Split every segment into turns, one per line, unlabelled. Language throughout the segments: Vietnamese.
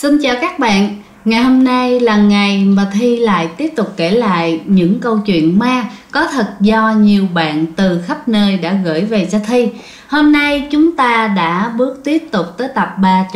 Xin chào các bạn. Ngày hôm nay là ngày mà Thi lại tiếp tục kể lại những câu chuyện ma có thật do nhiều bạn từ khắp nơi đã gửi về cho Thi. Hôm nay chúng ta đã bước tiếp tục tới tập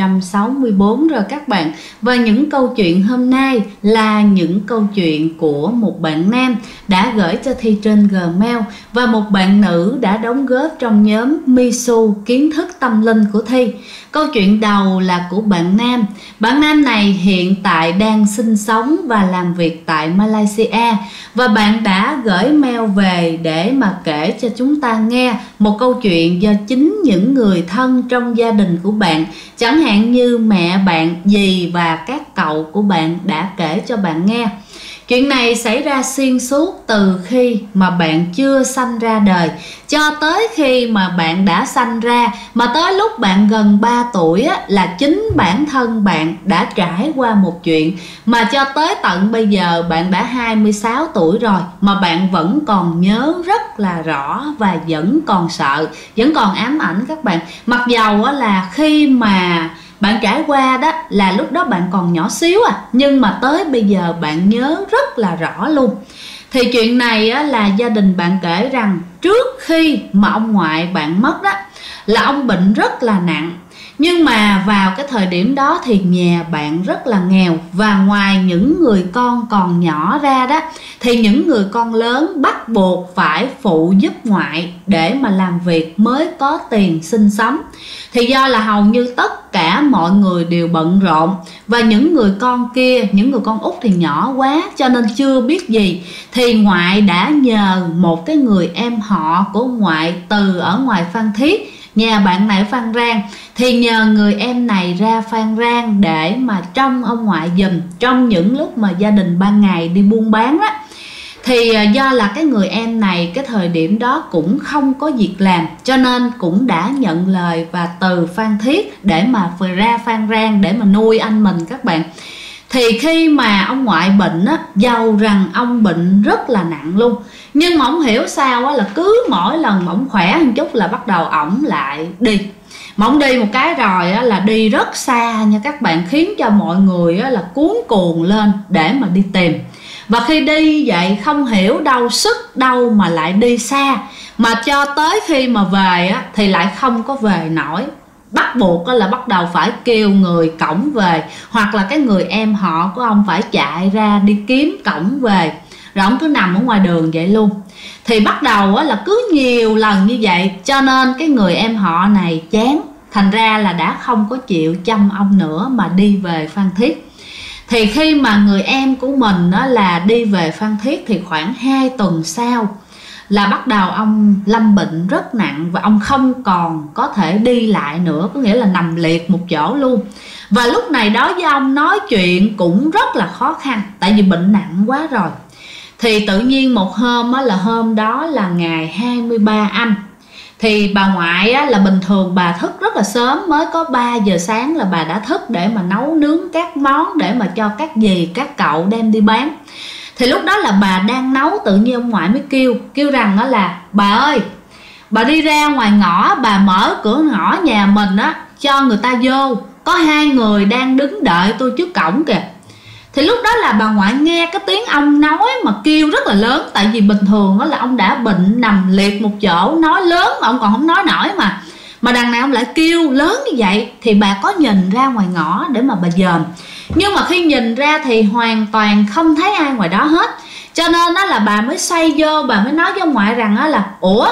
364 rồi các bạn. Và những câu chuyện hôm nay là những câu chuyện của một bạn nam đã gửi cho Thi trên Gmail và một bạn nữ đã đóng góp trong nhóm Misu kiến thức tâm linh của Thi. Câu chuyện đầu là của bạn nam. Bạn nam này hiện tại đang sinh sống và làm việc tại Malaysia và bạn đã gửi mail về để mà kể cho chúng ta nghe một câu chuyện do chính những người thân trong gia đình của bạn, chẳng hạn như mẹ bạn, dì và các cậu của bạn đã kể cho bạn nghe. Chuyện này xảy ra xuyên suốt từ khi mà bạn chưa sanh ra đời cho tới khi mà bạn đã sanh ra, mà tới lúc bạn gần 3 tuổi á, là chính bản thân bạn đã trải qua một chuyện mà cho tới tận bây giờ bạn đã 26 tuổi rồi mà bạn vẫn còn nhớ rất là rõ và vẫn còn sợ, vẫn còn ám ảnh các bạn. Mặc dầu á, là khi mà bạn trải qua đó là lúc đó bạn còn nhỏ xíu nhưng mà tới bây giờ bạn nhớ rất là rõ luôn. Thì chuyện này á, là gia đình bạn kể rằng trước khi mà ông ngoại bạn mất đó là ông bệnh rất là nặng. Nhưng mà vào cái thời điểm đó thì nhà bạn rất là nghèo, và ngoài những người con còn nhỏ ra đó thì những người con lớn bắt buộc phải phụ giúp ngoại để mà làm việc mới có tiền sinh sống. Thì do là hầu như tất cả mọi người đều bận rộn, và những người con kia, những người con út thì nhỏ quá cho nên chưa biết gì, thì ngoại đã nhờ một cái người em họ của ngoại từ ở ngoài Phan Thiết, nhà bạn này ở Phan Rang, thì nhờ người em này ra Phan Rang để mà trông ông ngoại giùm trong những lúc mà gia đình ban ngày đi buôn bán đó. Thì do là cái người em này cái thời điểm đó cũng không có việc làm cho nên cũng đã nhận lời và từ Phan Thiết để mà ra Phan Rang để mà nuôi anh mình các bạn. Thì khi mà ông ngoại bệnh á, dầu rằng ông bệnh rất là nặng luôn, nhưng mà ông hiểu sao á, là cứ mỗi lần mà ông khỏe một chút là bắt đầu ổng lại đi. Mà ông đi một cái rồi á, là đi rất xa nha các bạn, khiến cho mọi người á, là cuống cuồng lên để mà đi tìm. Và khi đi vậy không hiểu đâu sức đâu mà lại đi xa, mà cho tới khi mà về á, thì lại không có về nổi. Bắt buộc là bắt đầu phải kêu người cõng về, hoặc là cái người em họ của ông phải chạy ra đi kiếm cõng về, rồi ông cứ nằm ở ngoài đường vậy luôn. Thì bắt đầu là cứ nhiều lần như vậy cho nên cái người em họ này chán, thành ra là đã không có chịu chăm ông nữa mà đi về Phan Thiết. Thì khi mà người em của mình đó là đi về Phan Thiết thì khoảng 2 tuần sau là bắt đầu ông lâm bệnh rất nặng, và ông không còn có thể đi lại nữa, có nghĩa là nằm liệt một chỗ luôn. Và lúc này đó với ông nói chuyện cũng rất là khó khăn, tại vì bệnh nặng quá rồi. Thì tự nhiên một hôm á, là hôm đó là ngày 23 âm. Thì bà ngoại á, là bình thường bà thức rất là sớm, mới có 3 giờ sáng là bà đã thức để mà nấu nướng các món để mà cho các dì các cậu đem đi bán. Thì lúc đó là bà đang nấu, tự nhiên ông ngoại mới kêu rằng đó là bà ơi, bà đi ra ngoài ngõ, bà mở cửa ngõ nhà mình á cho người ta vô, có 2 người đang đứng đợi tôi trước cổng kìa. Thì lúc đó là bà ngoại nghe cái tiếng ông nói mà kêu rất là lớn, tại vì bình thường đó là ông đã bệnh nằm liệt một chỗ, nói lớn mà ông còn không nói nổi mà đằng này ông lại kêu lớn như vậy. Thì bà có nhìn ra ngoài ngõ để mà bà dòm, nhưng mà khi nhìn ra thì hoàn toàn không thấy ai ngoài đó hết. Cho nên đó là bà mới xoay vô, bà mới nói với ông ngoại rằng đó là ủa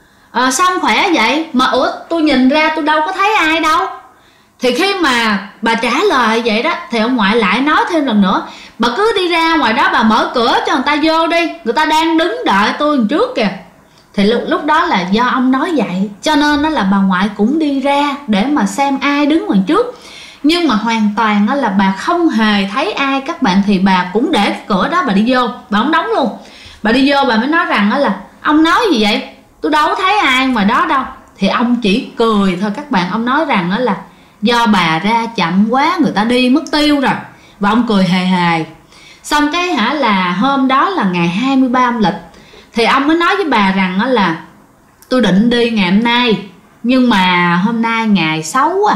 sao ông khỏe vậy mà tôi nhìn ra tôi đâu có thấy ai đâu. Thì khi mà bà trả lời vậy đó thì ông ngoại lại nói thêm lần nữa, bà cứ đi ra ngoài đó, bà mở cửa cho người ta vô đi, người ta đang đứng đợi tôi trước kìa. Thì lúc đó là do ông nói vậy cho nên đó là bà ngoại cũng đi ra để mà xem ai đứng ngoài trước. Nhưng mà hoàn toàn đó là bà không hề thấy ai các bạn. Thì bà cũng để cái cửa đó bà đi vô, bà không đóng luôn. Bà đi vô bà mới nói rằng đó là ông nói gì vậy, tôi đâu có thấy ai ngoài đó đâu. Thì ông chỉ cười thôi các bạn. Ông nói rằng đó là do bà ra chậm quá, người ta đi mất tiêu rồi. Và ông cười hề hề. Xong cái là hôm đó là ngày 23 âm lịch. Thì ông mới nói với bà rằng đó là tôi định đi ngày hôm nay, nhưng mà hôm nay ngày xấu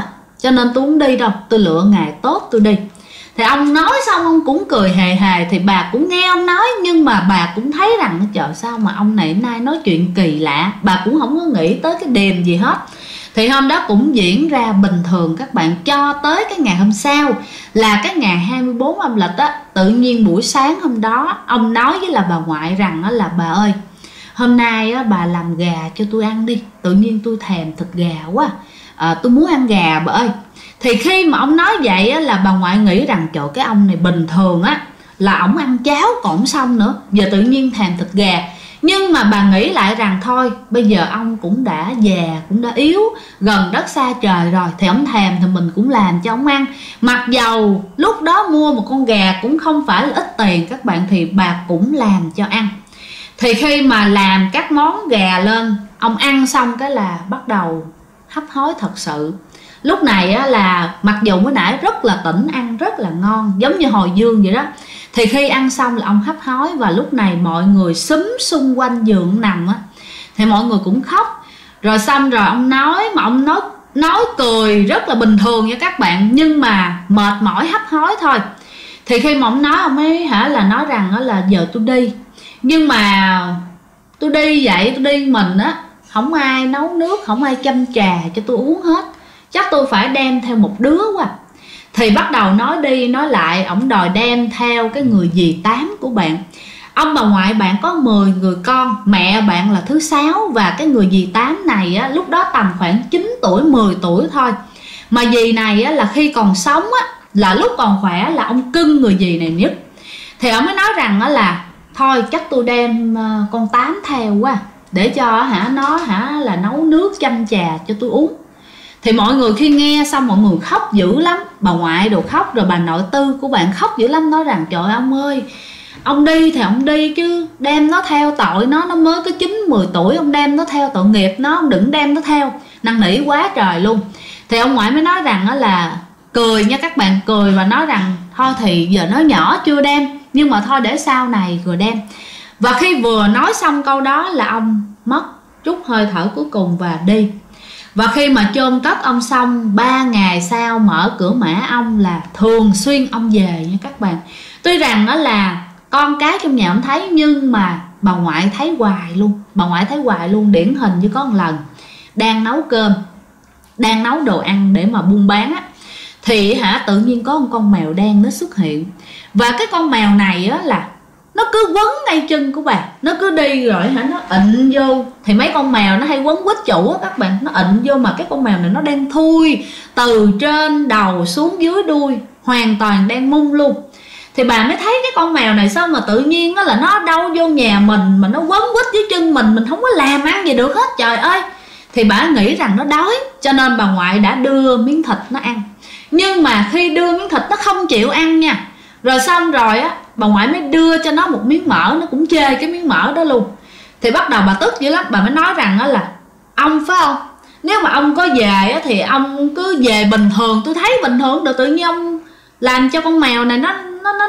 cho nên tôi không đi đâu, tôi lựa ngày tốt tôi đi. Thì ông nói xong ông cũng cười hề hề, thì bà cũng nghe ông nói, nhưng mà bà cũng thấy rằng trời sao mà ông này nay nói chuyện kỳ lạ, bà cũng không có nghĩ tới cái điềm gì hết. Thì hôm đó cũng diễn ra bình thường các bạn, cho tới cái ngày hôm sau là cái ngày 24 âm lịch á. Tự nhiên buổi sáng hôm đó ông nói với là bà ngoại rằng là bà ơi, hôm nay á, bà làm gà cho tôi ăn đi, tự nhiên tôi thèm thịt gà quá, tôi muốn ăn gà bà ơi. Thì khi mà ông nói vậy á, là bà ngoại nghĩ rằng trời, cái ông này bình thường á là ổng ăn cháo còn không xong nữa, giờ tự nhiên thèm thịt gà. Nhưng mà bà nghĩ lại rằng thôi bây giờ ông cũng đã già, cũng đã yếu, gần đất xa trời rồi, thì ông thèm thì mình cũng làm cho ông ăn. Mặc dầu lúc đó mua một con gà cũng không phải là ít tiền các bạn, thì bà cũng làm cho ăn. Thì khi mà làm các món gà lên, ông ăn xong cái là bắt đầu hấp hối thật sự. Lúc này á, là mặc dù mới nãy rất là tỉnh, ăn rất là ngon, giống như hồi dương vậy đó. Thì khi ăn xong là ông hấp hối, và lúc này mọi người xúm xung quanh giường nằm á, thì mọi người cũng khóc. Rồi xong rồi ông nói, mà ông nói cười rất là bình thường nha các bạn, nhưng mà mệt mỏi hấp hối thôi. Thì khi mà ông nói, ông ấy là nói rằng là giờ tôi đi, nhưng mà tôi đi vậy, tôi đi mình á, không ai nấu nước, không ai chăm trà cho tôi uống hết, chắc tôi phải đem theo một đứa quá. Thì bắt đầu nói đi nói lại, ổng đòi đem theo cái người dì tám của bạn. Ông bà ngoại bạn có 10 người con, mẹ bạn là thứ 6, và cái người dì tám này á, lúc đó tầm khoảng 9 tuổi 10 tuổi thôi. Mà dì này á, là khi còn sống á, là lúc còn khỏe là ông cưng người dì này nhất. Thì ông mới nói rằng á, là thôi chắc tôi đem con Tám theo quá, để cho nó là nấu nước chăm trà cho tôi uống. Thì mọi người khi nghe xong mọi người khóc dữ lắm, bà ngoại đồ khóc, rồi bà nội tư của bạn khóc dữ lắm, nói rằng trời ông ơi, ông đi thì ông đi chứ đem nó theo tội nó mới có 9-10 tuổi, ông đem nó theo tội nghiệp nó, ông đừng đem nó theo, năn nỉ quá trời luôn. Thì ông ngoại mới nói rằng là cười nha các bạn, cười và nói rằng thôi thì giờ nó nhỏ chưa đem, nhưng mà thôi để sau này rồi đem. Và khi vừa nói xong câu đó là ông mất chút hơi thở cuối cùng và đi. Và khi mà chôn cất ông xong, 3 ngày sau mở cửa mã ông là thường xuyên ông về nha các bạn. Tuy rằng đó là con cái trong nhà ông thấy, nhưng mà bà ngoại thấy hoài luôn. Bà ngoại thấy hoài luôn, điển hình như có một lần đang nấu cơm, đang nấu đồ ăn để mà buôn bán á, thì tự nhiên có một con mèo đen nó xuất hiện. Và cái con mèo này á là nó cứ quấn ngay chân của bà, nó cứ đi rồi nó ịn vô. Thì mấy con mèo nó hay quấn quýt chủ á các bạn, nó ịn vô, mà cái con mèo này nó đen thui từ trên đầu xuống dưới đuôi, hoàn toàn đen mung luôn. Thì bà mới thấy cái con mèo này sao mà tự nhiên là nó đâu vô nhà mình mà nó quấn quýt dưới chân mình không có làm ăn gì được hết trời ơi. Thì bà nghĩ rằng nó đói, cho nên bà ngoại đã đưa miếng thịt nó ăn. Nhưng mà khi đưa miếng thịt nó không chịu ăn nha. Rồi xong rồi á, bà ngoại mới đưa cho nó một miếng mỡ, nó cũng chê cái miếng mỡ đó luôn. Thì bắt đầu bà tức dữ lắm, bà mới nói rằng đó là ông phải không, nếu mà ông có về á, thì ông cứ về bình thường, tôi thấy bình thường được, tự nhiên ông làm cho con mèo này nó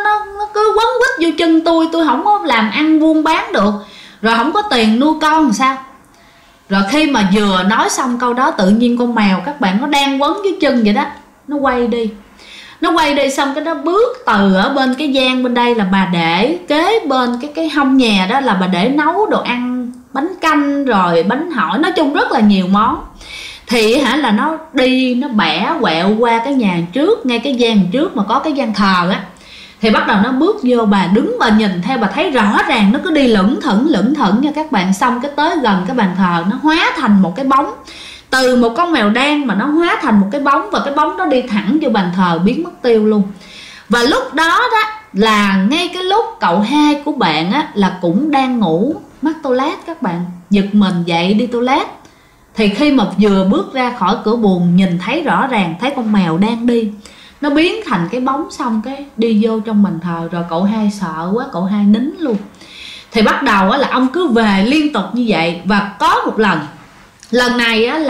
cứ quấn quýt vô chân tôi không có làm ăn buôn bán được, rồi không có tiền nuôi con làm sao. Rồi khi mà vừa nói xong câu đó, tự nhiên con mèo các bạn nó đang quấn dưới chân vậy đó, nó quay đi. Nó quay đi xong cái nó bước từ ở bên cái gian bên đây là bà để kế bên cái hông nhà đó, là bà để nấu đồ ăn, bánh canh rồi bánh hỏi, nói chung rất là nhiều món. Thì là nó đi, nó bẻ quẹo qua cái nhà trước, ngay cái gian trước mà có cái gian thờ á. Thì bắt đầu nó bước vô, bà đứng bà nhìn theo, bà thấy rõ ràng nó cứ đi lững thững nha các bạn. Xong cái tới gần cái bàn thờ, nó hóa thành một cái bóng, từ một con mèo đen mà nó hóa thành một cái bóng, và cái bóng đó đi thẳng vô bàn thờ biến mất tiêu luôn. Và lúc đó đó là ngay cái lúc cậu hai của bạn á là cũng đang ngủ mắc toilet các bạn, giật mình dậy đi toilet. Thì khi mà vừa bước ra khỏi cửa buồng, nhìn thấy rõ ràng thấy con mèo đang đi, nó biến thành cái bóng, xong cái đi vô trong bàn thờ. Rồi cậu hai sợ quá, cậu hai nín luôn. Thì bắt đầu á là ông cứ về liên tục như vậy. Và có một lần này á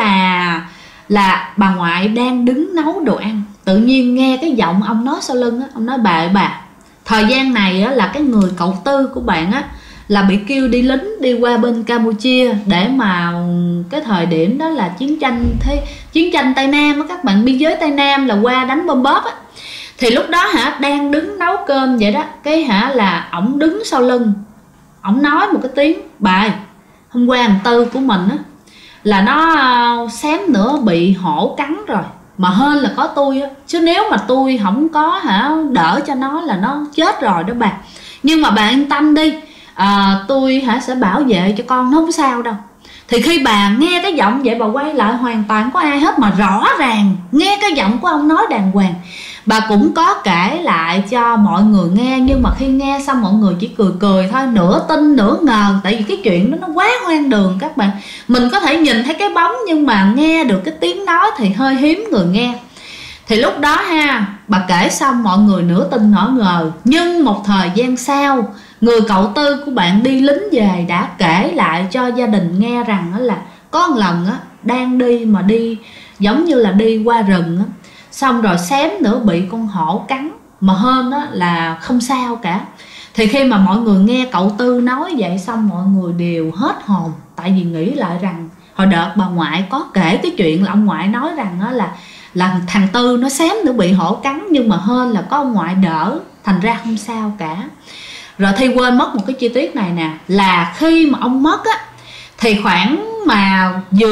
là bà ngoại đang đứng nấu đồ ăn, tự nhiên nghe cái giọng ông nói sau lưng á, ông nói bà thời gian này á là cái người cậu tư của bạn á là bị kêu đi lính đi qua bên Campuchia, để mà cái thời điểm đó là chiến tranh Tây Nam á các bạn, biên giới Tây Nam là qua đánh bom bóp á. Thì lúc đó đang đứng nấu cơm vậy đó, cái là ổng đứng sau lưng, ổng nói một cái tiếng: "Bà, hôm qua thằng Tư của mình á là nó xém nữa bị hổ cắn rồi, mà hên là có tôi á, chứ nếu mà tôi không có đỡ cho nó là nó chết rồi đó bà. Nhưng mà bà yên tâm đi, tôi sẽ bảo vệ cho con, nó không sao đâu." Thì khi bà nghe cái giọng vậy, bà quay lại hoàn toàn có ai hết, mà rõ ràng nghe cái giọng của ông nói đàng hoàng. Bà cũng có kể lại cho mọi người nghe, nhưng mà khi nghe xong mọi người chỉ cười cười thôi, nửa tin nửa ngờ. Tại vì cái chuyện đó nó quá hoang đường các bạn. Mình có thể nhìn thấy cái bóng nhưng mà nghe được cái tiếng nói thì hơi hiếm người nghe. Thì lúc đó bà kể xong mọi người nửa tin nửa ngờ. Nhưng một thời gian sau, người cậu Tư của bạn đi lính về đã kể lại cho gia đình nghe rằng là có một lần đang đi mà đi giống như là đi qua rừng á, xong rồi xém nữa bị con hổ cắn, mà hên là không sao cả. Thì khi mà mọi người nghe cậu Tư nói vậy xong, mọi người đều hết hồn. Tại vì nghĩ lại rằng hồi đợt bà ngoại có kể cái chuyện là ông ngoại nói rằng là thằng Tư nó xém nữa bị hổ cắn, nhưng mà hên là có ông ngoại đỡ, thành ra không sao cả. Rồi Thi quên mất một cái chi tiết này nè, là khi mà ông mất thì khoảng mà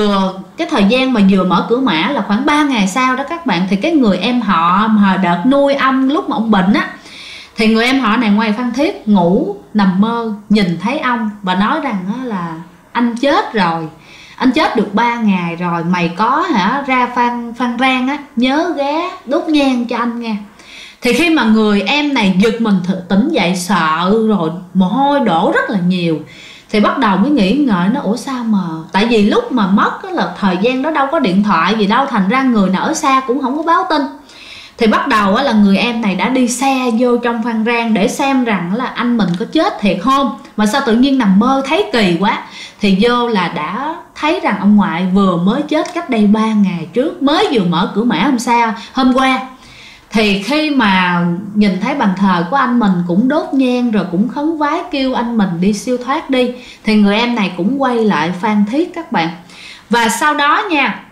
cái thời gian mà vừa mở cửa mã là khoảng 3 ngày sau đó các bạn, thì cái người em họ mà đợt nuôi ông lúc mà ông bệnh thì người em họ này ngoài Phan Thiết ngủ nằm mơ nhìn thấy ông và nói rằng là anh chết rồi, anh chết được 3 ngày rồi, mày có ra Phan Rang nhớ ghé đốt nhang cho anh nghe. Thì khi mà người em này giật mình tỉnh dậy sợ rồi, mồ hôi đổ rất là nhiều, thì bắt đầu mới nghĩ ngợi nó ủa sao mà, tại vì lúc mà mất là thời gian đó đâu có điện thoại gì đâu, thành ra người nào ở xa cũng không có báo tin. Thì bắt đầu là người em này đã đi xe vô trong Phan Rang để xem rằng là anh mình có chết thiệt không, mà sao tự nhiên nằm mơ thấy kỳ quá. Thì vô là đã thấy rằng ông ngoại vừa mới chết cách đây 3 ngày trước, mới vừa mở cửa mã hôm qua. Thì khi mà nhìn thấy bàn thờ của anh mình cũng đốt nhang rồi cũng khấn vái kêu anh mình đi siêu thoát đi, thì người em này cũng quay lại Phan Thiết các bạn. Và sau đó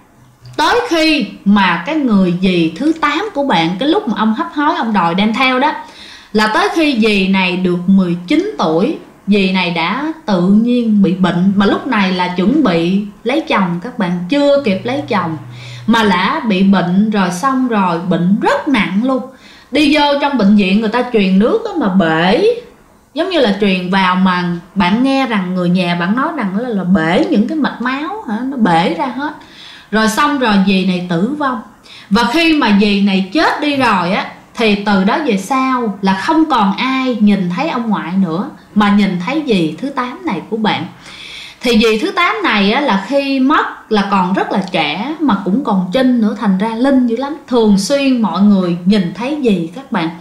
tới khi mà cái người dì thứ 8 của bạn, cái lúc mà ông hấp hối ông đòi đem theo đó, là tới khi dì này được 19 tuổi, dì này đã tự nhiên bị bệnh. Mà lúc này là chuẩn bị lấy chồng các bạn, chưa kịp lấy chồng mà đã bị bệnh rồi, xong rồi bệnh rất nặng luôn. Đi vô trong bệnh viện người ta truyền nước mà bể, giống như là truyền vào mà bạn nghe rằng người nhà bạn nói rằng là bể những cái mạch máu nó bể ra hết. Rồi xong rồi dì này tử vong. Và khi mà dì này chết đi rồi thì từ đó về sau là không còn ai nhìn thấy ông ngoại nữa, mà nhìn thấy dì thứ 8 này của bạn. Thì dì thứ 8 này là khi mất là còn rất là trẻ, mà cũng còn trinh nữa, thành ra linh dữ lắm, thường xuyên mọi người nhìn thấy dì các bạn.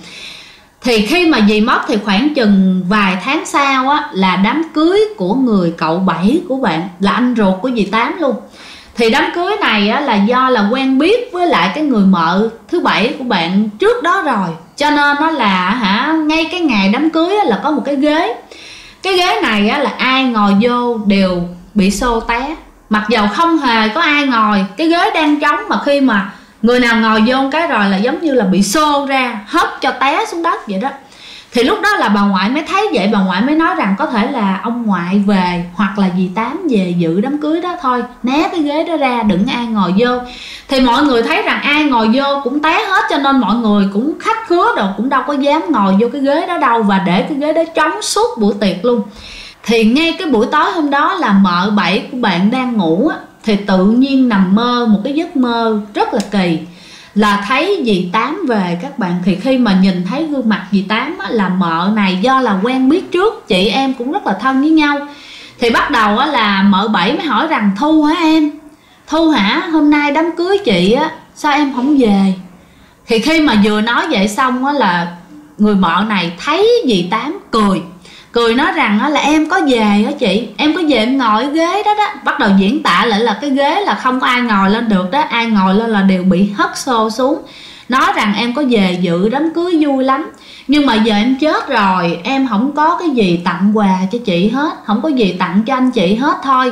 Thì khi mà dì mất thì khoảng chừng vài tháng sau là đám cưới của người cậu 7 của bạn, là anh ruột của dì 8 luôn. Thì đám cưới này là do là quen biết với lại cái người mợ thứ 7 của bạn trước đó rồi, cho nên nó là ngay cái ngày đám cưới là có một cái ghế. Cái ghế này là ai ngồi vô đều bị xô té, mặc dầu không hề có ai ngồi, cái ghế đang trống, mà khi mà người nào ngồi vô cái rồi là giống như là bị xô ra, hất cho té xuống đất vậy đó. Thì lúc đó là bà ngoại mới thấy vậy, bà ngoại mới nói rằng có thể là ông ngoại về hoặc là dì 8 về dự đám cưới đó thôi, né cái ghế đó ra đừng ai ngồi vô. Thì mọi người thấy rằng ai ngồi vô cũng té hết, cho nên mọi người cũng khách khứa rồi cũng đâu có dám ngồi vô cái ghế đó đâu, và để cái ghế đó trống suốt buổi tiệc luôn. Thì ngay cái buổi tối hôm đó là mợ 7 của bạn đang ngủ thì tự nhiên nằm mơ một cái giấc mơ rất là kỳ, là thấy dì 8 về các bạn. Thì khi mà nhìn thấy gương mặt dì 8 là mợ này, do là quen biết trước, chị em cũng rất là thân với nhau, thì bắt đầu là mợ 7 mới hỏi rằng Thu hả em, Thu hả, hôm nay đám cưới chị sao em không về? Thì khi mà vừa nói vậy xong là người mợ này thấy dì 8 cười nói rằng là em có về hả chị, em có về em ngồi cái ghế đó đó. Bắt đầu diễn tả lại là cái ghế là không có ai ngồi lên được đó, ai ngồi lên là đều bị hất xô xuống. Nói rằng em có về dự đám cưới vui lắm, nhưng mà giờ em chết rồi, em không có cái gì tặng quà cho chị hết, không có gì tặng cho anh chị hết thôi.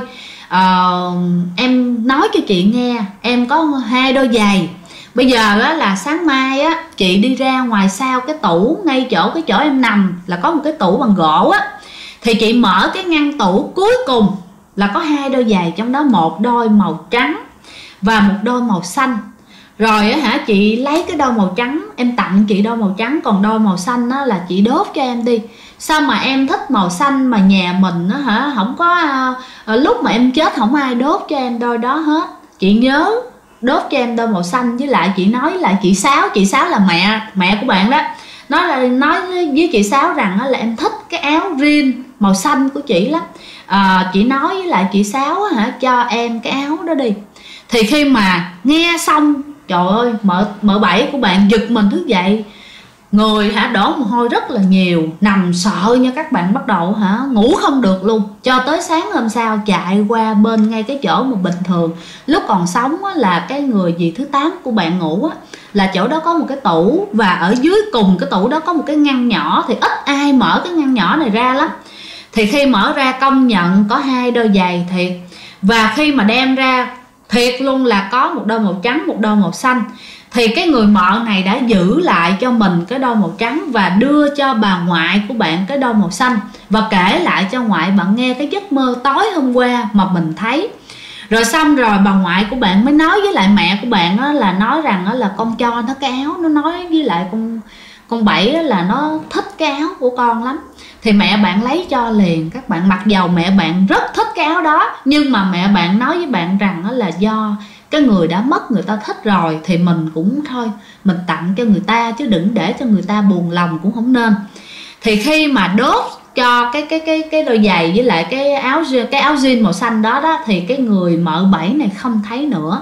Em nói cho chị nghe, em có 2 đôi giày. Bây giờ đó là sáng mai á, chị đi ra ngoài sau cái tủ, ngay chỗ cái chỗ em nằm là có một cái tủ bằng gỗ á, thì chị mở cái ngăn tủ cuối cùng là có 2 đôi giày, trong đó một đôi màu trắng và một đôi màu xanh. Rồi á hả, chị lấy cái đôi màu trắng em tặng chị đôi màu trắng, còn đôi màu xanh á là chị đốt cho em đi. Sao mà em thích màu xanh mà nhà mình á hả, không có lúc mà em chết không ai đốt cho em đôi đó hết. Chị nhớ đốt cho em đôi màu xanh. Với lại chị nói là chị Sáu là mẹ của bạn đó, nói với chị Sáu rằng là em thích cái áo jean màu xanh của chị lắm. Chị nói với lại chị Sáu hả, cho em cái áo đó đi. Thì khi mà nghe xong, trời ơi, mợ Bảy của bạn giật mình thức dậy, người hả đổ mồ hôi rất là nhiều, nằm sợ nha các bạn, bắt đầu hả ngủ không được luôn, cho tới sáng hôm sau chạy qua bên ngay cái chỗ mà bình thường lúc còn sống á, là cái người dì thứ 8 của bạn ngủ á, là chỗ đó có một cái tủ, và ở dưới cùng cái tủ đó có một cái ngăn nhỏ, thì ít ai mở cái ngăn nhỏ này ra lắm. Thì khi mở ra công nhận có 2 đôi giày thiệt, và khi mà đem ra thiệt luôn là có một đôi màu trắng, một đôi màu xanh. Thì cái người mợ này đã giữ lại cho mình cái đôi màu trắng và đưa cho bà ngoại của bạn cái đôi màu xanh, và kể lại cho ngoại bạn nghe cái giấc mơ tối hôm qua mà mình thấy. Rồi xong rồi bà ngoại của bạn mới nói với lại mẹ của bạn đó, là nói rằng đó là con cho nó cái áo, nó nói với lại con Bảy đó là nó thích cái áo của con lắm. Thì mẹ bạn lấy cho liền các bạn, mặc dầu mẹ bạn rất thích cái áo đó, nhưng mà mẹ bạn nói với bạn rằng đó là do cái người đã mất, người ta thích rồi thì mình cũng thôi, mình tặng cho người ta chứ đừng để cho người ta buồn lòng cũng không nên. Thì khi mà đốt cho cái đôi giày với lại cái áo jean màu xanh đó đó, thì cái người mợ Bảy này không thấy nữa.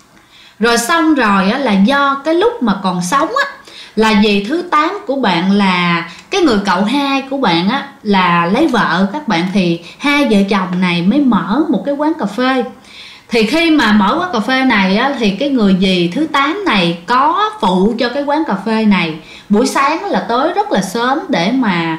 Rồi xong rồi á, là do cái lúc mà còn sống á, là dì thứ 8 của bạn là cái người cậu hai của bạn á, là lấy vợ các bạn, thì 2 vợ chồng này mới mở một cái quán cà phê. Thì khi mà mở quán cà phê này á, thì cái người dì thứ 8 này có phụ cho cái quán cà phê này. Buổi sáng là tới rất là sớm để mà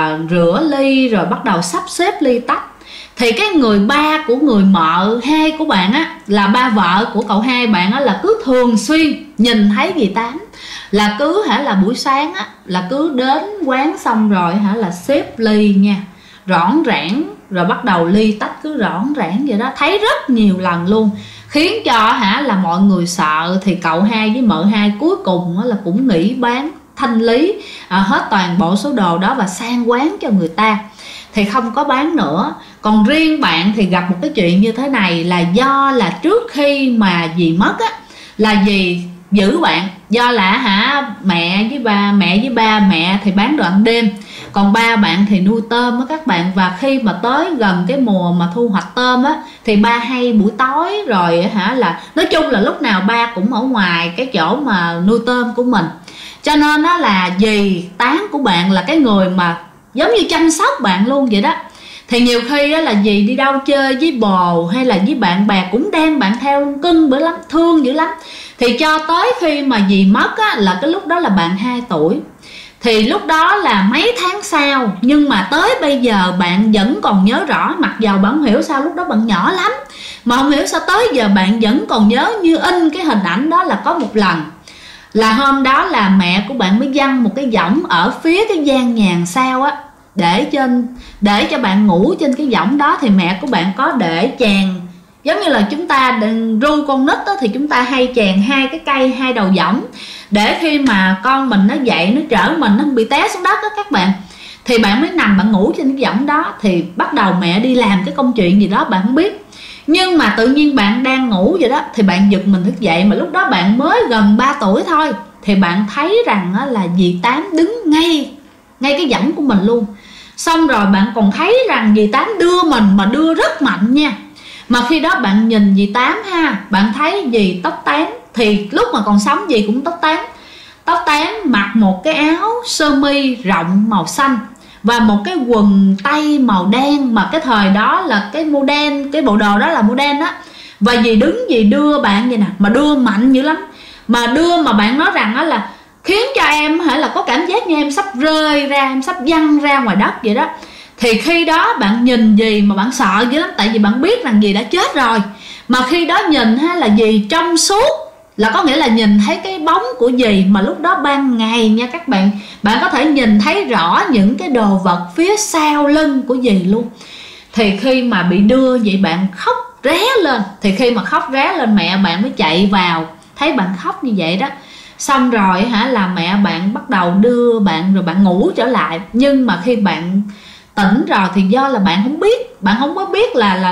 rửa ly rồi bắt đầu sắp xếp ly tách. Thì cái người ba của người mợ hai của bạn á, là ba vợ của cậu hai bạn á, là cứ thường xuyên nhìn thấy dì Tám là cứ hả là buổi sáng á, là cứ đến quán xong rồi hả là xếp ly nha, rõn rẽn, rồi bắt đầu ly tách cứ rõn rẽn vậy đó, thấy rất nhiều lần luôn, khiến cho hả là mọi người sợ. Thì cậu hai với mợ hai cuối cùng là cũng nghỉ bán, thanh lý hết toàn bộ số đồ đó và sang quán cho người ta, thì không có bán nữa. Còn riêng bạn thì gặp một cái chuyện như thế này, là do là trước khi mà dì mất á, là dì giữ bạn, do là hả mẹ với ba mẹ thì bán đồ ăn đêm, còn ba bạn thì nuôi tôm á các bạn. Và khi mà tới gần cái mùa mà thu hoạch tôm á, thì ba hay buổi tối rồi hả là nói chung là lúc nào ba cũng ở ngoài cái chỗ mà nuôi tôm của mình, cho nên đó là dì Tám của bạn là cái người mà giống như chăm sóc bạn luôn vậy đó. Thì nhiều khi đó là dì đi đâu chơi với bồ hay là với bạn bè cũng đem bạn theo, cưng bữa lắm, thương dữ lắm. Thì cho tới khi mà dì mất á, là cái lúc đó là bạn 2 tuổi. Thì lúc đó là mấy tháng sau, nhưng mà tới bây giờ bạn vẫn còn nhớ rõ, mặc dầu bạn không hiểu sao lúc đó bạn nhỏ lắm, mà không hiểu sao tới giờ bạn vẫn còn nhớ như in cái hình ảnh đó. Là có một lần là hôm đó là mẹ của bạn mới giăng một cái võng ở phía cái gian nhà sau á, để cho bạn ngủ trên cái võng đó. Thì mẹ của bạn có để chèn, giống như là chúng ta ru con nít đó, thì chúng ta hay chèn 2 cái cây, 2 đầu võng, để khi mà con mình nó dậy, nó trở mình, nó không bị té xuống đất đó các bạn. Thì bạn mới nằm bạn ngủ trên cái võng đó. Thì bắt đầu mẹ đi làm cái công chuyện gì đó bạn không biết, nhưng mà tự nhiên bạn đang ngủ vậy đó, thì bạn giật mình thức dậy, mà lúc đó bạn mới gần 3 tuổi thôi. Thì bạn thấy rằng là dì Tám đứng ngay cái võng của mình luôn. Xong rồi bạn còn thấy rằng dì Tám đưa mình, mà đưa rất mạnh nha. Mà khi đó bạn nhìn dì Tám ha, bạn thấy dì tóc tán. Thì lúc mà còn sống dì cũng tóc tán, mặc một cái áo sơ mi rộng màu xanh và một cái quần tây màu đen, mà cái thời đó là cái màu đen, cái bộ đồ đó là màu đen đó. Và dì đứng dì đưa bạn vậy nè, mà đưa mạnh dữ lắm, mà đưa mà bạn nói rằng đó là khiến cho em là có cảm giác như em sắp rơi ra, em sắp văng ra ngoài đất vậy đó. Thì khi đó bạn nhìn dì mà bạn sợ dữ lắm, tại vì bạn biết rằng dì đã chết rồi. Mà khi đó nhìn là dì trong suốt, là có nghĩa là nhìn thấy cái bóng của dì, mà lúc đó ban ngày nha các bạn, bạn có thể nhìn thấy rõ những cái đồ vật phía sau lưng của dì luôn. Thì khi mà bị đưa vậy bạn khóc ré lên, thì khi mà khóc ré lên mẹ bạn mới chạy vào, thấy bạn khóc như vậy đó, xong rồi là mẹ bạn bắt đầu đưa bạn, rồi bạn ngủ trở lại. Nhưng mà khi bạn tỉnh rồi thì do là bạn không biết, bạn không có biết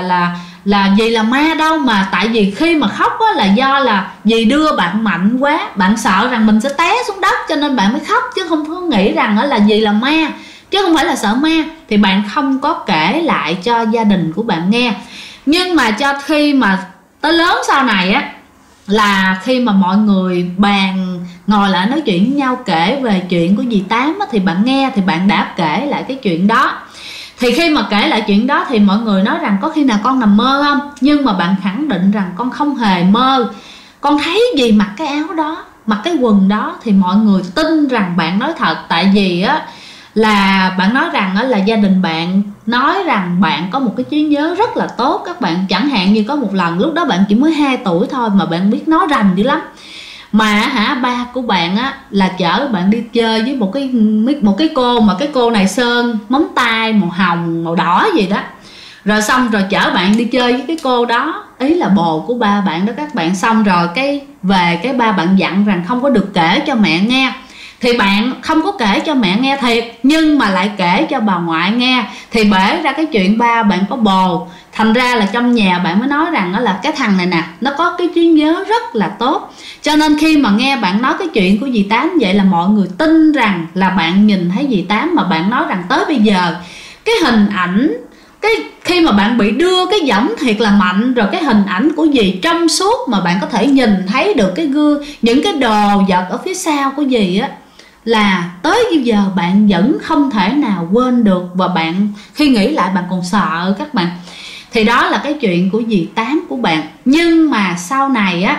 là gì là ma đâu, mà tại vì khi mà khóc á, là do là dì đưa bạn mạnh quá, bạn sợ rằng mình sẽ té xuống đất cho nên bạn mới khóc, chứ không có nghĩ rằng là dì là ma, chứ không phải là sợ ma. Thì bạn không có kể lại cho gia đình của bạn nghe. Nhưng mà cho khi mà tới lớn sau này á, là khi mà mọi người bàn ngồi lại nói chuyện với nhau kể về chuyện của dì Tám á, thì bạn nghe, thì bạn đã kể lại cái chuyện đó. Thì khi mà kể lại chuyện đó thì mọi người nói rằng có khi nào con nằm mơ không? Nhưng mà bạn khẳng định rằng con không hề mơ, con thấy gì mặc cái áo đó, mặc cái quần đó, thì mọi người tin rằng bạn nói thật. Tại vì á là bạn nói rằng là gia đình bạn nói rằng bạn có một cái trí nhớ rất là tốt các bạn. Chẳng hạn như có một lần lúc đó bạn chỉ mới 2 tuổi thôi mà bạn biết nói rành dữ lắm. Mà ba của bạn á là chở bạn đi chơi với một cái cô, mà cái cô này sơn móng tay màu hồng màu đỏ gì đó. Rồi xong rồi chở bạn đi chơi với cái cô đó, ý là bồ của ba bạn đó các bạn. Xong rồi cái về cái ba bạn dặn rằng không có được kể cho mẹ nghe. Thì bạn không có kể cho mẹ nghe thiệt, nhưng mà lại kể cho bà ngoại nghe. Thì bể ra cái chuyện ba bạn có bồ, thành ra là trong nhà bạn mới nói rằng đó là cái thằng này nè, nó có cái trí nhớ rất là tốt. Cho nên khi mà nghe bạn nói cái chuyện của dì Tám vậy là mọi người tin rằng là bạn nhìn thấy dì Tám. Mà bạn nói rằng tới bây giờ cái hình ảnh, khi mà bạn bị đưa cái võng thiệt là mạnh, rồi cái hình ảnh của dì trong suốt mà bạn có thể nhìn thấy được cái gương, những cái đồ vật ở phía sau của dì á, là tới bây giờ bạn vẫn không thể nào quên được. Và bạn khi nghĩ lại bạn còn sợ các bạn. Thì đó là cái chuyện của dì Tám của bạn. Nhưng mà sau này á,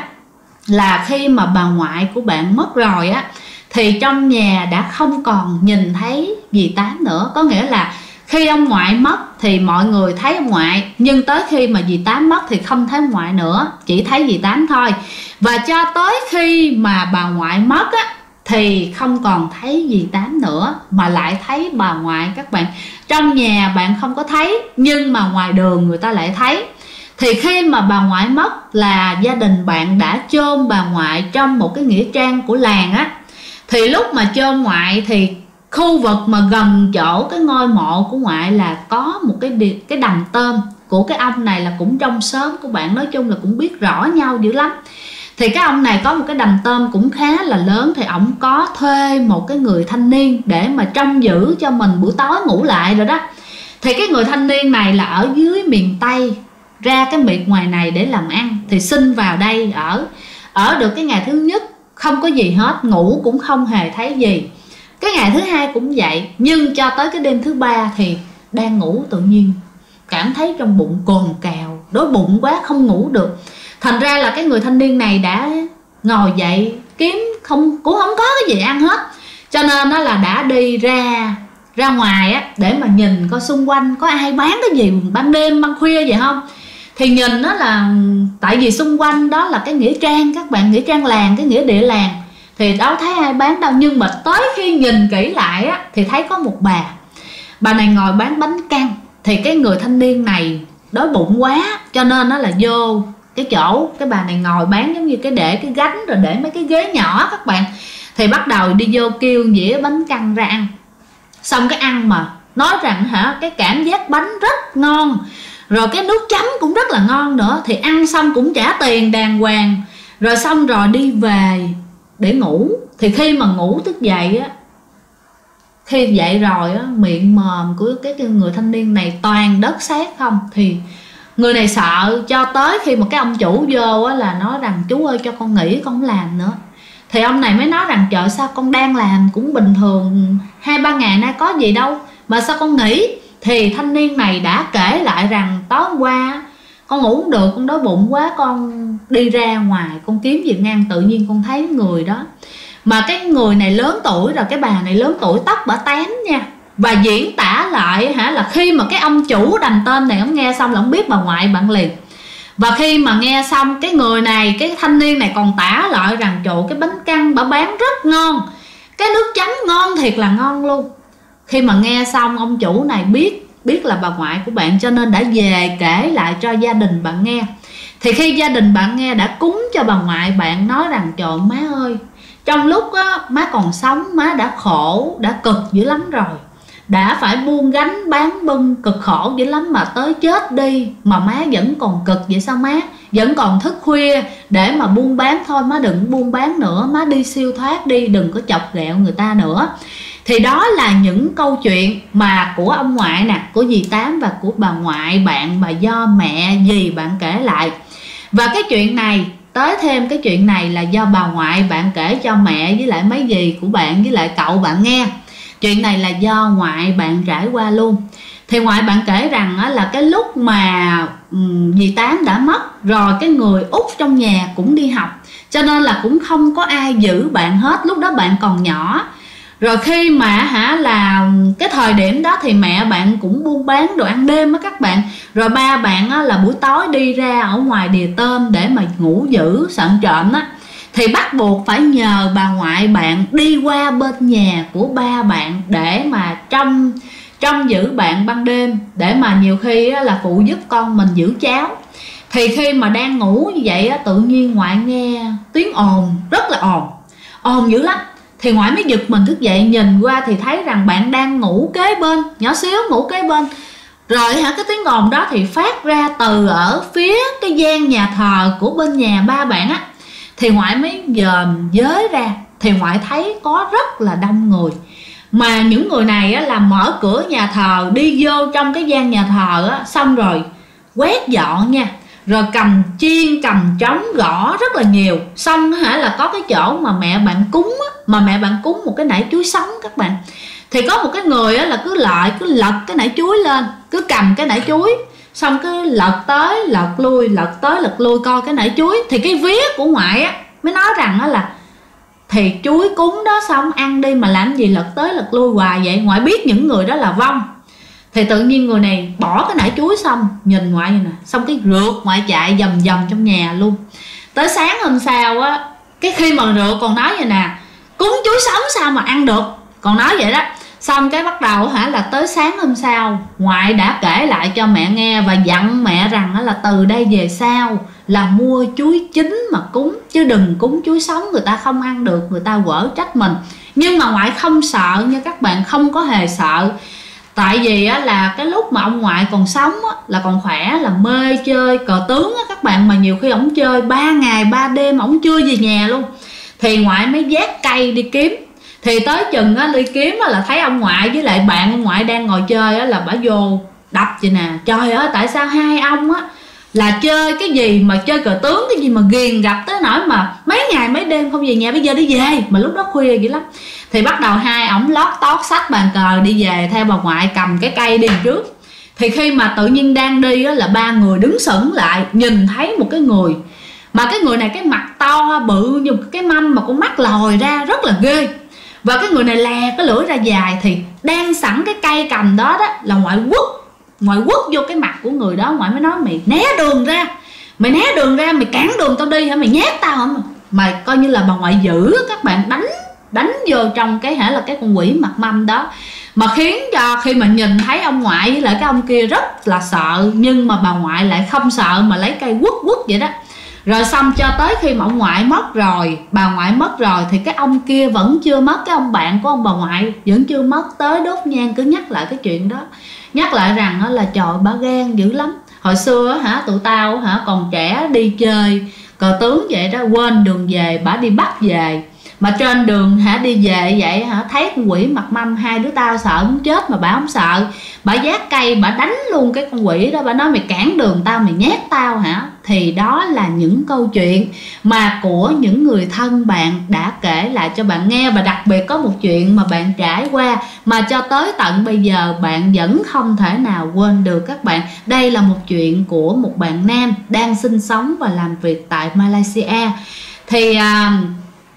là khi mà bà ngoại của bạn mất rồi á, thì trong nhà đã không còn nhìn thấy dì Tám nữa. Có nghĩa là khi ông ngoại mất thì mọi người thấy ông ngoại, nhưng tới khi mà dì Tám mất thì không thấy ông ngoại nữa, chỉ thấy dì Tám thôi. Và cho tới khi mà bà ngoại mất á, thì không còn thấy dì Tám nữa, mà lại thấy bà ngoại các bạn. Trong nhà bạn không có thấy, nhưng mà ngoài đường người ta lại thấy. Thì khi mà bà ngoại mất là gia đình bạn đã chôn bà ngoại trong một cái nghĩa trang của làng á. Thì lúc mà chôn ngoại thì khu vực mà gần chỗ cái ngôi mộ của ngoại là có một cái đầm tôm của cái ông này, là cũng trong xóm của bạn, nói chung là cũng biết rõ nhau dữ lắm. Thì cái ông này có một cái đầm tôm cũng khá là lớn. Thì ổng có thuê một cái người thanh niên để mà trông giữ cho mình buổi tối ngủ lại rồi đó. Thì cái người thanh niên này là ở dưới miền Tây, ra cái miệt ngoài này để làm ăn. Thì xin vào đây ở được cái ngày thứ nhất không có gì hết, ngủ cũng không hề thấy gì. Cái ngày thứ hai cũng vậy. Nhưng cho tới cái đêm thứ ba thì đang ngủ tự nhiên cảm thấy trong bụng cồn cào, đói bụng quá không ngủ được. Thành ra là cái người thanh niên này đã ngồi dậy kiếm, cũng không có cái gì ăn hết. Cho nên nó là đã đi ra ngoài á, để mà nhìn coi xung quanh có ai bán cái gì ban đêm ban khuya vậy không. Thì nhìn nó là, tại vì xung quanh đó là cái nghĩa trang các bạn, nghĩa trang làng, cái nghĩa địa làng, thì đâu thấy ai bán đâu. Nhưng mà tới khi nhìn kỹ lại á, thì thấy có một bà này ngồi bán bánh căn. Thì cái người thanh niên này đói bụng quá, cho nên nó là vô cái chỗ cái bà này ngồi bán, giống như cái để cái gánh rồi để mấy cái ghế nhỏ các bạn. Thì bắt đầu đi vô kêu dĩa bánh căn ra ăn. Xong cái ăn mà nói rằng cái cảm giác bánh rất ngon, rồi cái nước chấm cũng rất là ngon nữa. Thì ăn xong cũng trả tiền đàng hoàng, rồi xong rồi đi về để ngủ. Thì khi mà ngủ thức dậy á, khi dậy rồi á, miệng mồm của cái người thanh niên này toàn đất sét không. Thì người này sợ, cho tới khi mà cái ông chủ vô á, là nói rằng chú ơi cho con nghỉ, con không làm nữa. Thì ông này mới nói rằng trời, sao con đang làm cũng bình thường, 2-3 ngày nay có gì đâu mà sao con nghỉ. Thì thanh niên này đã kể lại rằng tối hôm qua con ngủ không được, con đói bụng quá, con đi ra ngoài con kiếm gì ăn, tự nhiên con thấy người đó Mà cái người này lớn tuổi rồi, cái bà này lớn tuổi, tóc bả tán nha. Và diễn tả lại là khi mà cái ông chủ đành tên này ông nghe xong là ông biết bà ngoại bạn liền. Và khi mà nghe xong, cái người này, cái thanh niên này còn tả lại rằng trời, cái bánh căn bả bán rất ngon, cái nước chấm ngon thiệt là ngon luôn. Khi mà nghe xong, ông chủ này biết là bà ngoại của bạn, cho nên đã về kể lại cho gia đình bạn nghe. Thì khi gia đình bạn nghe đã cúng cho bà ngoại bạn, nói rằng trời má ơi, trong lúc á, má còn sống má đã khổ, đã cực dữ lắm rồi, đã phải buông gánh bán bưng cực khổ dữ lắm, mà tới chết đi mà má vẫn còn cực vậy sao má? Vẫn còn thức khuya để mà buôn bán, thôi má đừng buôn bán nữa, má đi siêu thoát đi, đừng có chọc ghẹo người ta nữa. Thì đó là những câu chuyện mà của ông ngoại nè, của dì Tám và của bà ngoại bạn, mà do mẹ dì bạn kể lại. Và cái chuyện này, tới thêm cái chuyện này là do bà ngoại bạn kể cho mẹ với lại mấy dì của bạn với lại cậu bạn nghe. Chuyện này là do ngoại bạn trải qua luôn. Thì ngoại bạn kể rằng là cái lúc mà dì Tám đã mất rồi, cái người út trong nhà cũng đi học, cho nên là cũng không có ai giữ bạn hết. Lúc đó bạn còn nhỏ. Rồi khi mà là cái thời điểm đó thì mẹ bạn cũng buôn bán đồ ăn đêm á các bạn. Rồi ba bạn là buổi tối đi ra ở ngoài đìa tôm để mà ngủ giữ, sợ trộm á, thì bắt buộc phải nhờ bà ngoại bạn đi qua bên nhà của ba bạn để mà trông giữ bạn ban đêm, để mà nhiều khi là phụ giúp con mình giữ cháu. Thì khi mà đang ngủ như vậy tự nhiên ngoại nghe tiếng ồn, rất là ồn dữ lắm. Thì ngoại mới giật mình thức dậy, nhìn qua thì thấy rằng bạn đang ngủ kế bên, nhỏ xíu ngủ kế bên. Rồi cái tiếng ồn đó thì phát ra từ ở phía cái gian nhà thờ của bên nhà ba bạn á. Thì ngoại mới dòm giới ra, thì ngoại thấy có rất là đông người. Mà những người này là mở cửa nhà thờ đi vô trong cái gian nhà thờ á, xong rồi quét dọn nha, rồi cầm chiên cầm trống gõ rất là nhiều. Xong là có cái chỗ mà mẹ bạn cúng á, mà mẹ bạn cúng một cái nải chuối sống các bạn. Thì có một cái người là cứ lật cái nải chuối lên, cứ cầm cái nải chuối, xong cứ lật tới lật lui, lật tới lật lui coi cái nải chuối. Thì cái vía của ngoại á mới nói rằng là thì chuối cúng đó xong ăn đi mà làm gì lật tới lật lui hoài vậy. Ngoại biết những người đó là vong. Thì tự nhiên người này bỏ cái nải chuối xong nhìn ngoại như nè, xong cái rượt ngoại chạy vòng trong nhà luôn. Tới sáng hôm sau á, cái khi mà rượt còn nói vậy nè, cúng chuối sống sao mà ăn được, còn nói vậy đó. Xong cái bắt đầu là tới sáng hôm sau, ngoại đã kể lại cho mẹ nghe và dặn mẹ rằng là từ đây về sau là mua chuối chín mà cúng, chứ đừng cúng chuối sống, người ta không ăn được, người ta quở trách mình. Nhưng mà ngoại không sợ nha các bạn, không có hề sợ. Tại vì là cái lúc mà ông ngoại còn sống là còn khỏe, là mê chơi cờ tướng các bạn, mà nhiều khi ổng chơi 3 ngày 3 đêm ổng chưa về nhà luôn. Thì ngoại mới vác cây đi kiếm. Thì tới chừng đi kiếm là thấy ông ngoại với lại bạn ông ngoại đang ngồi chơi là bả vô đập vậy nè. Trời ơi, tại sao hai ông là chơi cái gì mà chơi cờ tướng, cái gì mà ghiền gặp tới nỗi mà mấy ngày mấy đêm không về nhà, bây giờ đi về, mà lúc đó khuya dữ lắm. Thì bắt đầu hai ổng lót tót xách bàn cờ đi về theo bà ngoại, cầm cái cây đi trước. Thì khi mà tự nhiên đang đi là ba người đứng sững lại, nhìn thấy một cái người, mà cái người này cái mặt to bự như cái mâm, mà con mắt lòi ra rất là ghê. Và cái người này lè cái lưỡi ra dài, thì đang sẵn cái cây cầm đó là ngoại quất vô cái mặt của người đó. Ngoại mới nói mày né đường ra, mày cản đường tao đi hả, mày nhát tao hả, mà coi như là bà ngoại dữ các bạn, đánh vô trong cái là cái con quỷ mặt mâm đó. Mà khiến cho khi mà nhìn thấy ông ngoại với lại cái ông kia rất là sợ, nhưng mà bà ngoại lại không sợ mà lấy cây quất vậy đó. Rồi xong cho tới khi mà ông ngoại mất rồi, bà ngoại mất rồi, thì cái ông kia vẫn chưa mất, cái ông bạn của ông bà ngoại vẫn chưa mất. Tới đốt nhang cứ nhắc lại cái chuyện đó, nhắc lại rằng là trời, bà gan dữ lắm. Hồi xưa tụi tao còn trẻ đi chơi cờ tướng vậy đó, quên đường về, bà đi bắt về. Mà trên đường đi về vậy thấy con quỷ mặt mâm, hai đứa tao sợ muốn chết mà bà không sợ. Bà vác cây bà đánh luôn cái con quỷ đó, bà nói mày cản đường tao, mày nhát tao hả. Thì đó là những câu chuyện mà của những người thân bạn đã kể lại cho bạn nghe. Và đặc biệt có một chuyện mà bạn trải qua mà cho tới tận bây giờ bạn vẫn không thể nào quên được các bạn. Đây là một chuyện của một bạn nam đang sinh sống và làm việc tại Malaysia. Thì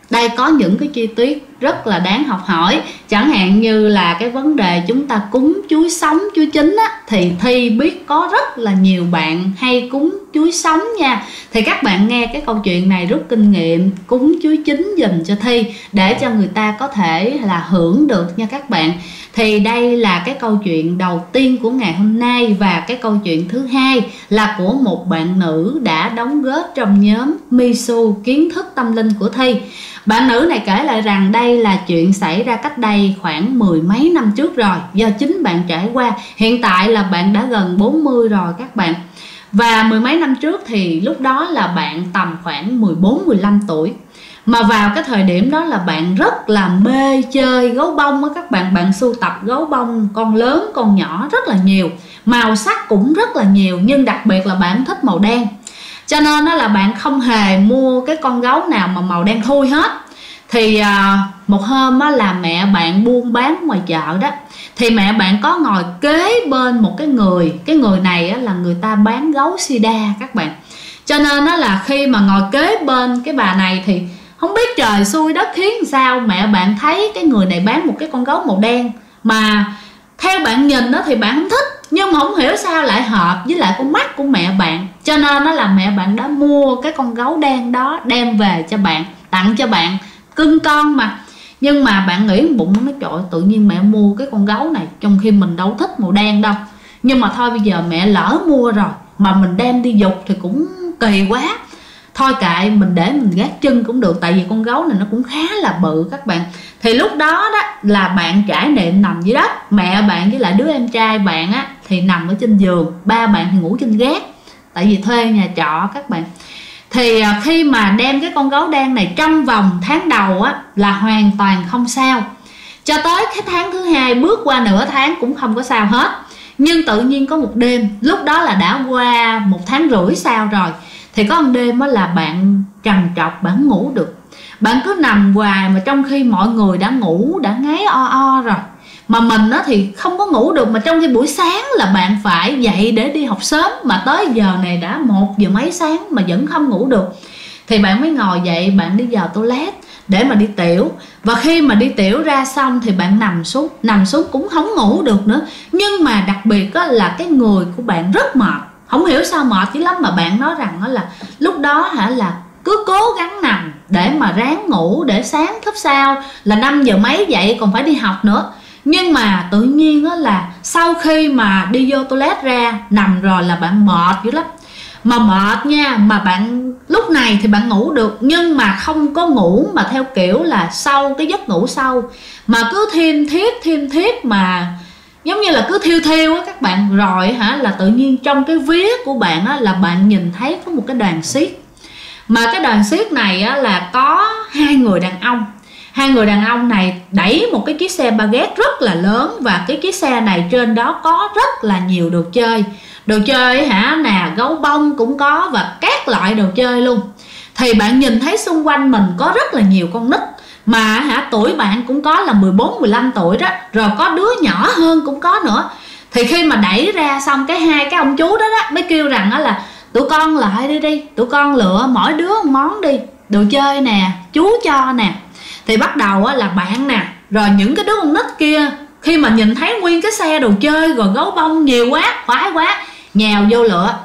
Đây có những cái chi tiết rất là đáng học hỏi. Chẳng hạn như là cái vấn đề chúng ta cúng chuối sống, chuối chín á, thì Thi biết có rất là nhiều bạn hay cúng chuối sống nha. Thì các bạn nghe cái câu chuyện này rút kinh nghiệm cúng chuối chín dùm cho Thi, để cho người ta có thể là hưởng được nha các bạn. Thì đây là cái câu chuyện đầu tiên của ngày hôm nay. Và cái câu chuyện thứ hai là của một bạn nữ đã đóng góp trong nhóm Misu kiến thức tâm linh của Thi. Bạn nữ này kể lại rằng đây là chuyện xảy ra cách đây khoảng 10 mấy năm trước rồi, do chính bạn trải qua. Hiện tại là bạn đã gần 40 rồi các bạn. Và 10 mấy năm trước thì lúc đó là bạn tầm khoảng 14-15 tuổi. Mà vào cái thời điểm đó là bạn rất là mê chơi gấu bông á các bạn. Bạn sưu tập gấu bông con lớn, con nhỏ rất là nhiều, màu sắc cũng rất là nhiều, nhưng đặc biệt là bạn thích màu đen. Cho nên đó là bạn không hề mua cái con gấu nào mà màu đen thui hết. Thì một hôm đó là mẹ bạn buôn bán ngoài chợ đó, thì mẹ bạn có ngồi kế bên một cái người. Cái người này là người ta bán gấu sida các bạn. Cho nên đó là khi mà ngồi kế bên cái bà này thì không biết trời xui đất khiến sao, mẹ bạn thấy cái người này bán một cái con gấu màu đen mà theo bạn nhìn đó thì bạn không thích, nhưng mà không hiểu sao lại hợp với lại con mắt của mẹ bạn. Cho nên đó là mẹ bạn đã mua cái con gấu đen đó đem về cho bạn, tặng cho bạn, cưng con mà. Nhưng mà bạn nghĩ bụng nó trời ơi, tự nhiên mẹ mua cái con gấu này trong khi mình đâu thích màu đen đâu. Nhưng mà thôi bây giờ mẹ lỡ mua rồi mà mình đem đi giục thì cũng kỳ quá. Thôi kệ, mình để mình gác chân cũng được, tại vì con gấu này nó cũng khá là bự các bạn. Thì lúc đó đó là bạn trải niệm nằm dưới đất. Mẹ bạn với lại đứa em trai bạn á thì nằm ở trên giường, ba bạn thì ngủ trên gác, tại vì thuê nhà trọ các bạn. Thì khi mà đem cái con gấu đen này trong vòng tháng đầu á là hoàn toàn không sao. Cho tới cái tháng thứ hai, bước qua nửa tháng cũng không có sao hết. Nhưng tự nhiên có một đêm, lúc đó là đã qua 1 tháng rưỡi sau rồi, thì có một đêm đó là bạn trằn trọc, bạn ngủ được. Bạn cứ nằm hoài mà trong khi mọi người đã ngủ, đã ngáy o o rồi. Mà mình á thì không có ngủ được, mà trong khi buổi sáng là bạn phải dậy để đi học sớm. Mà tới giờ này đã 1 giờ mấy sáng mà vẫn không ngủ được. Thì bạn mới ngồi dậy, bạn đi vào toilet để mà đi tiểu. Và khi mà đi tiểu ra xong thì bạn nằm xuống cũng không ngủ được nữa. Nhưng mà đặc biệt á, là cái người của bạn rất mệt. Không hiểu sao mệt dữ lắm, mà bạn nói rằng là lúc đó là cứ cố gắng nằm để mà ráng ngủ, để sáng thức sau là 5 giờ mấy dậy còn phải đi học nữa. Nhưng mà tự nhiên là sau khi mà đi vô toilet ra, nằm rồi là bạn mệt dữ lắm. Mà mệt nha, mà bạn lúc này thì bạn ngủ được, nhưng mà không có ngủ mà theo kiểu là sâu, cái giấc ngủ sâu, mà cứ thiêm thiếp mà giống như là cứ thiêu á các bạn. Rồi là tự nhiên trong cái vía của bạn là bạn nhìn thấy có một cái đoàn xiếc. Mà cái đoàn xiếc này là có 2 người đàn ông. 2 người đàn ông này đẩy một cái chiếc xe baguette rất là lớn. Và cái chiếc xe này trên đó có rất là nhiều đồ chơi. Đồ chơi nè, gấu bông cũng có và các loại đồ chơi luôn. Thì bạn nhìn thấy xung quanh mình có rất là nhiều con nít. Mà tuổi bạn cũng có là 14-15 tuổi đó. Rồi có đứa nhỏ hơn cũng có nữa. Thì khi mà đẩy ra xong, cái 2 cái ông chú đó mới kêu rằng là tụi con lại đi, tụi con lựa mỗi đứa một món đi, đồ chơi nè, chú cho nè. Thì bắt đầu là bạn nè, rồi những cái đứa con nít kia khi mà nhìn thấy nguyên cái xe đồ chơi rồi gấu bông nhiều quá, khoái quá, nhào vô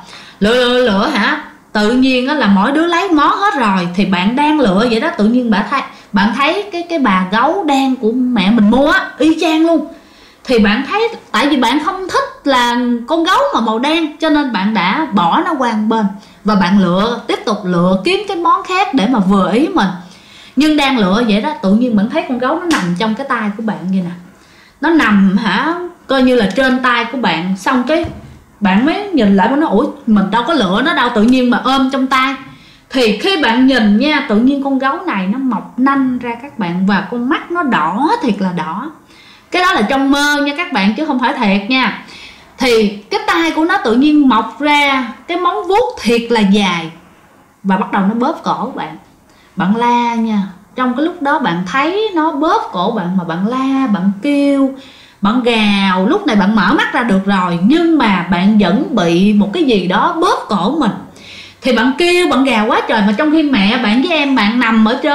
lựa tự nhiên là mỗi đứa lấy món hết rồi. Thì bạn đang lựa vậy đó, tự nhiên bạn thấy cái bà gấu đen của mẹ mình mua y chang luôn. Thì bạn thấy, tại vì bạn không thích là con gấu mà màu đen, cho nên bạn đã bỏ nó qua một bên và bạn tiếp tục lựa kiếm cái món khác để mà vừa ý mình. Nhưng đang lựa vậy đó, tự nhiên bạn thấy con gấu nó nằm trong cái tay của bạn vậy nè. Nó nằm coi như là trên tay của bạn. Xong cái bạn mới nhìn lại, bạn nói ủa mình đâu có lựa nó đâu, tự nhiên mà ôm trong tay. Thì khi bạn nhìn nha, tự nhiên con gấu này nó mọc nanh ra các bạn, và con mắt nó đỏ thiệt là đỏ. Cái đó là trong mơ nha các bạn, chứ không phải thiệt nha. Thì cái tay của nó tự nhiên mọc ra cái móng vuốt thiệt là dài, và bắt đầu nó bóp cổ bạn. Bạn la nha. Trong cái lúc đó bạn thấy nó bóp cổ bạn mà bạn la, bạn kêu, bạn gào. Lúc này bạn mở mắt ra được rồi, nhưng mà bạn vẫn bị một cái gì đó bóp cổ mình. Thì bạn kêu, bạn gào quá trời, mà trong khi mẹ bạn với em bạn nằm ở trên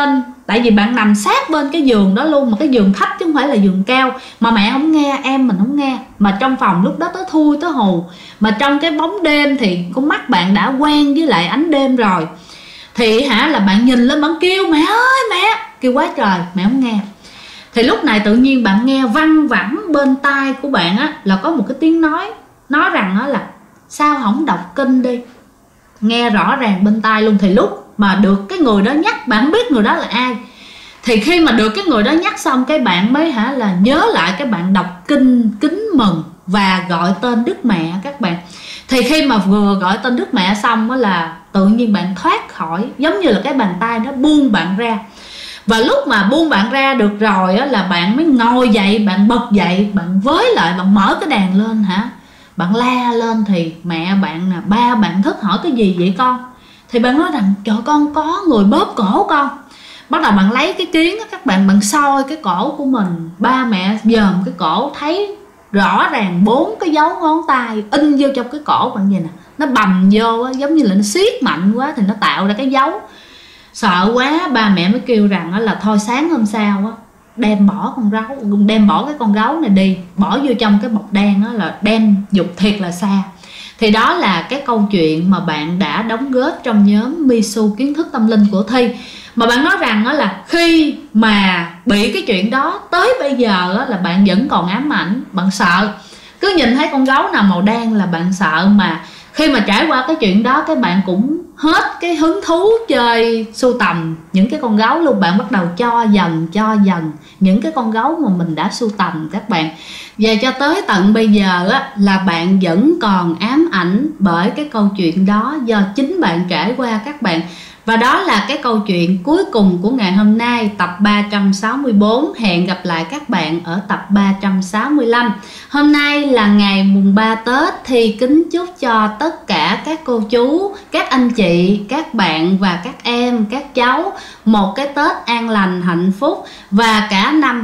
tại vì bạn nằm sát bên cái giường đó luôn, mà cái giường thấp chứ không phải là giường cao. Mà mẹ không nghe, em mình không nghe, mà trong phòng lúc đó tới thui tới hù, mà trong cái bóng đêm thì con mắt bạn đã quen với lại ánh đêm rồi, thì là bạn nhìn lên bạn kêu mẹ ơi mẹ, kêu quá trời, mẹ không nghe. Thì lúc này tự nhiên bạn nghe văng vẳng bên tai của bạn á, là có một cái tiếng nói rằng á là sao không đọc kinh đi, nghe rõ ràng bên tai luôn. Thì lúc mà được cái người đó nhắc, bạn không biết người đó là ai, thì khi mà được cái người đó nhắc xong, cái bạn mới là nhớ lại, cái bạn đọc kinh kính mừng và gọi tên Đức Mẹ các bạn. Thì khi mà vừa gọi tên Đức Mẹ xong đó là tự nhiên bạn thoát khỏi, giống như là cái bàn tay nó buông bạn ra. Và lúc mà buông bạn ra được rồi á, là bạn mới ngồi dậy, bạn bật dậy, bạn với lại, bạn mở cái đàn lên bạn la lên. Thì mẹ bạn ba bạn thức, hỏi cái gì vậy con? Thì bạn nói rằng trời, con có người bóp cổ con. Bắt đầu bạn lấy cái kiến á các bạn soi cái cổ của mình. Ba mẹ dòm cái cổ thấy rõ ràng 4 cái dấu ngón tay in vô trong cái cổ bạn vậy nè, nó bầm vô á, giống như là nó siết mạnh quá thì nó tạo ra cái dấu. Sợ quá, ba mẹ mới kêu rằng là thôi sáng hôm sau á, đem bỏ cái con gấu này đi, bỏ vô trong cái bọc đen á, là đem dục thiệt là xa. Thì đó là cái câu chuyện mà bạn đã đóng góp trong nhóm Misu Kiến Thức Tâm Linh của Thi. Mà bạn nói rằng đó là khi mà bị cái chuyện đó tới bây giờ đó, là bạn vẫn còn ám ảnh, bạn sợ. Cứ nhìn thấy con gấu nào màu đen là bạn sợ. Mà khi mà trải qua cái chuyện đó, cái bạn cũng hết cái hứng thú chơi sưu tầm những cái con gấu luôn. Bạn bắt đầu cho dần những cái con gấu mà mình đã sưu tầm các bạn. Và cho tới tận bây giờ á, là bạn vẫn còn ám ảnh bởi cái câu chuyện đó do chính bạn trải qua các bạn. Và đó là cái câu chuyện cuối cùng của ngày hôm nay, tập 364. Hẹn gặp lại các bạn ở tập 365. Hôm nay là ngày mùng 3 Tết, thì kính chúc cho tất cả các cô chú, các anh chị, các bạn và các em, các cháu một cái Tết an lành, hạnh phúc, và cả năm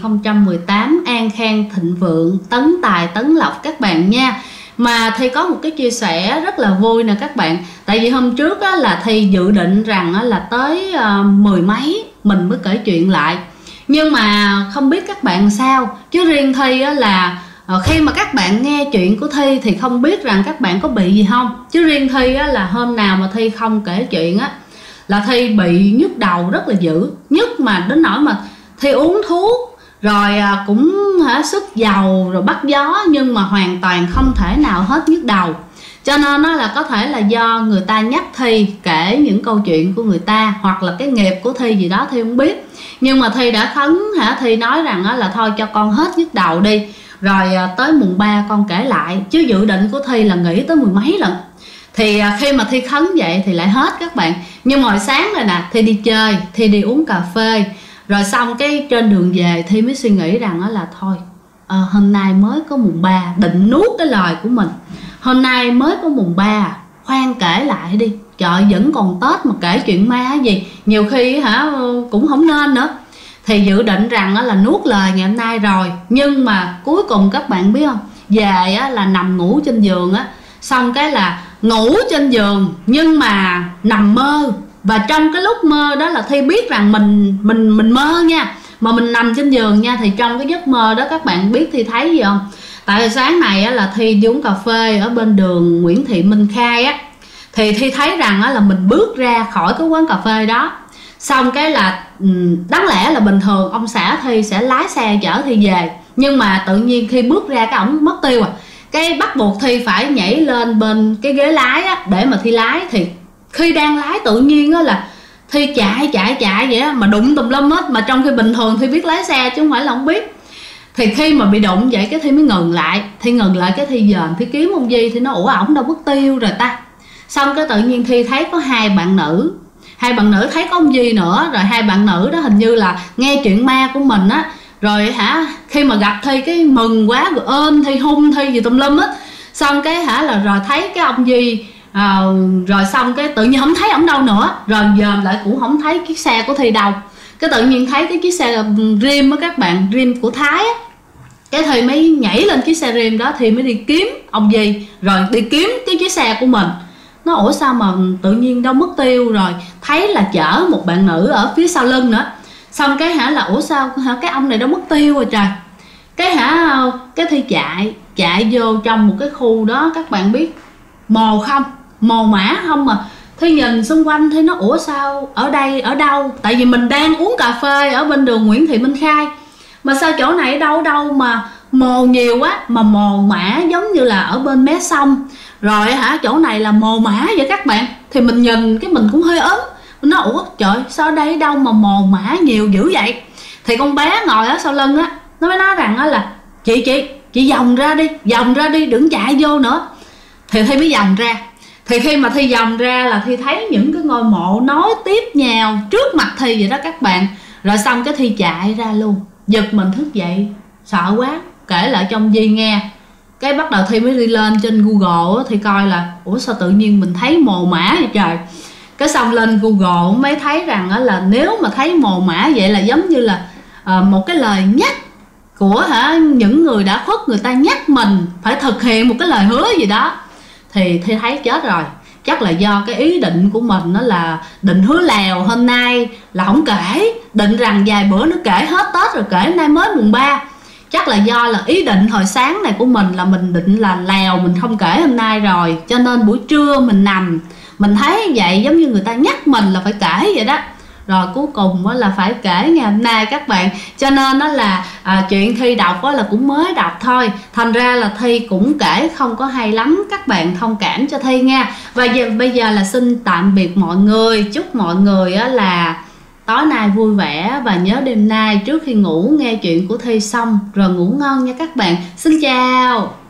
2018 an khang thịnh vượng, tấn tài tấn lộc các bạn nha. Mà Thi có một cái chia sẻ rất là vui nè các bạn. Tại vì hôm trước á, là Thi dự định rằng á, là tới 10 mấy mình mới kể chuyện lại. Nhưng mà không biết các bạn sao, chứ riêng Thi á, là khi mà các bạn nghe chuyện của Thi thì không biết rằng các bạn có bị gì không. Chứ riêng Thi á, là hôm nào mà Thi không kể chuyện á, là Thi bị nhức đầu rất là dữ. Nhức mà đến nỗi mà Thi uống thuốc, rồi cũng sức dầu rồi bắt gió, nhưng mà hoàn toàn không thể nào hết nhức đầu. Cho nên nó là có thể là do người ta nhắc Thi kể những câu chuyện của người ta, hoặc là cái nghiệp của Thi gì đó Thi không biết. Nhưng mà Thi đã khấn Thi nói rằng là thôi cho con hết nhức đầu đi, rồi tới mùng 3 con kể lại. Chứ dự định của Thi là nghỉ tới 10 mấy lần. Thì khi mà Thi khấn vậy thì lại hết các bạn. Nhưng mà hồi sáng rồi nè, Thi đi chơi, Thi đi uống cà phê, rồi xong cái trên đường về Thi mới suy nghĩ rằng là thôi hôm nay mới có mùng 3, định nuốt cái lời của mình. Hôm nay mới có mùng 3, khoan kể lại đi, trời vẫn còn Tết mà kể chuyện ma gì, nhiều khi cũng không nên nữa. Thì dự định rằng là nuốt lời ngày hôm nay rồi. Nhưng mà cuối cùng các bạn biết không, về là nằm ngủ trên giường á, xong cái là ngủ trên giường nhưng mà nằm mơ. Và trong cái lúc mơ đó là Thi biết rằng mình mơ nha, mà mình nằm trên giường nha. Thì trong cái giấc mơ đó các bạn biết Thi thấy gì không? Tại sáng này á, là Thi đi uống cà phê ở bên đường Nguyễn Thị Minh Khai á, thì Thi thấy rằng á, là mình bước ra khỏi cái quán cà phê đó. Xong cái là đáng lẽ là bình thường ông xã Thi sẽ lái xe chở Thi về, nhưng mà tự nhiên khi bước ra cái ổng mất tiêu cái bắt buộc Thi phải nhảy lên bên cái ghế lái á, để mà Thi lái. Thì khi đang lái tự nhiên á, là Thi chạy vậy á, mà đụng tùm lum hết. Mà trong khi bình thường Thi biết lái xe chứ không phải là không biết. Thì khi mà bị đụng vậy cái Thi mới ngừng lại. Thi ngừng lại cái Thi dòm, Thi kiếm ông Di. Thì nó ủa ổng đâu mất tiêu rồi ta. Xong cái tự nhiên Thi thấy có hai bạn nữ thấy có ông Di nữa. Rồi hai bạn nữ đó hình như là nghe chuyện ma của mình á. Rồi khi mà gặp Thi cái mừng quá, rồi ôm Thi, hung Thi gì tùm lum á. Xong cái là rồi thấy cái ông Di, rồi xong cái tự nhiên không thấy ổng đâu nữa. Rồi dòm lại cũng không thấy chiếc xe của Thi đâu. Cái tự nhiên thấy cái chiếc xe Rim á các bạn, Rim của Thái á. Cái Thi mới nhảy lên chiếc xe Rim đó, Thi mới đi kiếm ông Di, rồi đi kiếm cái chiếc xe của mình. nó ủa sao mà tự nhiên đâu mất tiêu rồi, thấy là chở một bạn nữ ở phía sau lưng nữa. Xong cái là ủa sao cái ông này đâu mất tiêu rồi trời. Cái Thi chạy vô trong một cái khu đó, các bạn biết mồ không, mồ mã không, mà Thi nhìn xung quanh Thi nó ủa sao ở đây ở đâu, tại vì mình đang uống cà phê ở bên đường Nguyễn Thị Minh Khai mà sao chỗ này ở đâu mà mồ nhiều quá, mà mồ mã giống như là ở bên mé sông rồi chỗ này là mồ mã vậy các bạn. Thì mình nhìn cái mình cũng hơi ớn, mình nói ủa trời sao ở đây đâu mà mồ mã nhiều dữ vậy. Thì con bé ngồi ở sau lưng á, nó mới nói rằng là chị vòng ra đi đừng chạy vô nữa. Thì Thi mới vòng ra. Thì khi mà Thi vòng ra là Thi thấy những cái ngôi mộ nối tiếp nhau trước mặt Thi vậy đó các bạn. Rồi xong cái Thi chạy ra luôn, giật mình thức dậy sợ quá, kể lại cho ông Di nghe. Cái bắt đầu Thi mới đi lên trên Google Thi coi là ủa sao tự nhiên mình thấy mồ mã vậy trời. Cái xong lên Google mới thấy rằng là nếu mà thấy mồ mã vậy là giống như là một cái lời nhắc của những người đã khuất, người ta nhắc mình phải thực hiện một cái lời hứa gì đó. Thì Thi thấy chết rồi, chắc là do cái ý định của mình đó là định hứa lèo hôm nay là không kể, định rằng vài bữa nữa kể hết Tết rồi kể, nay mới mùng 3. Chắc là do là ý định hồi sáng này của mình là mình định là lèo, mình không kể hôm nay rồi, cho nên buổi trưa mình nằm mình thấy vậy giống như người ta nhắc mình là phải kể vậy đó. Rồi cuối cùng là phải kể ngày hôm nay các bạn. Cho nên đó là chuyện Thi đọc là cũng mới đọc thôi, thành ra là Thi cũng kể không có hay lắm, các bạn thông cảm cho Thi nha. Và bây giờ là xin tạm biệt mọi người, chúc mọi người là tối nay vui vẻ, và nhớ đêm nay trước khi ngủ nghe chuyện của Thi xong rồi ngủ ngon nha các bạn. Xin chào.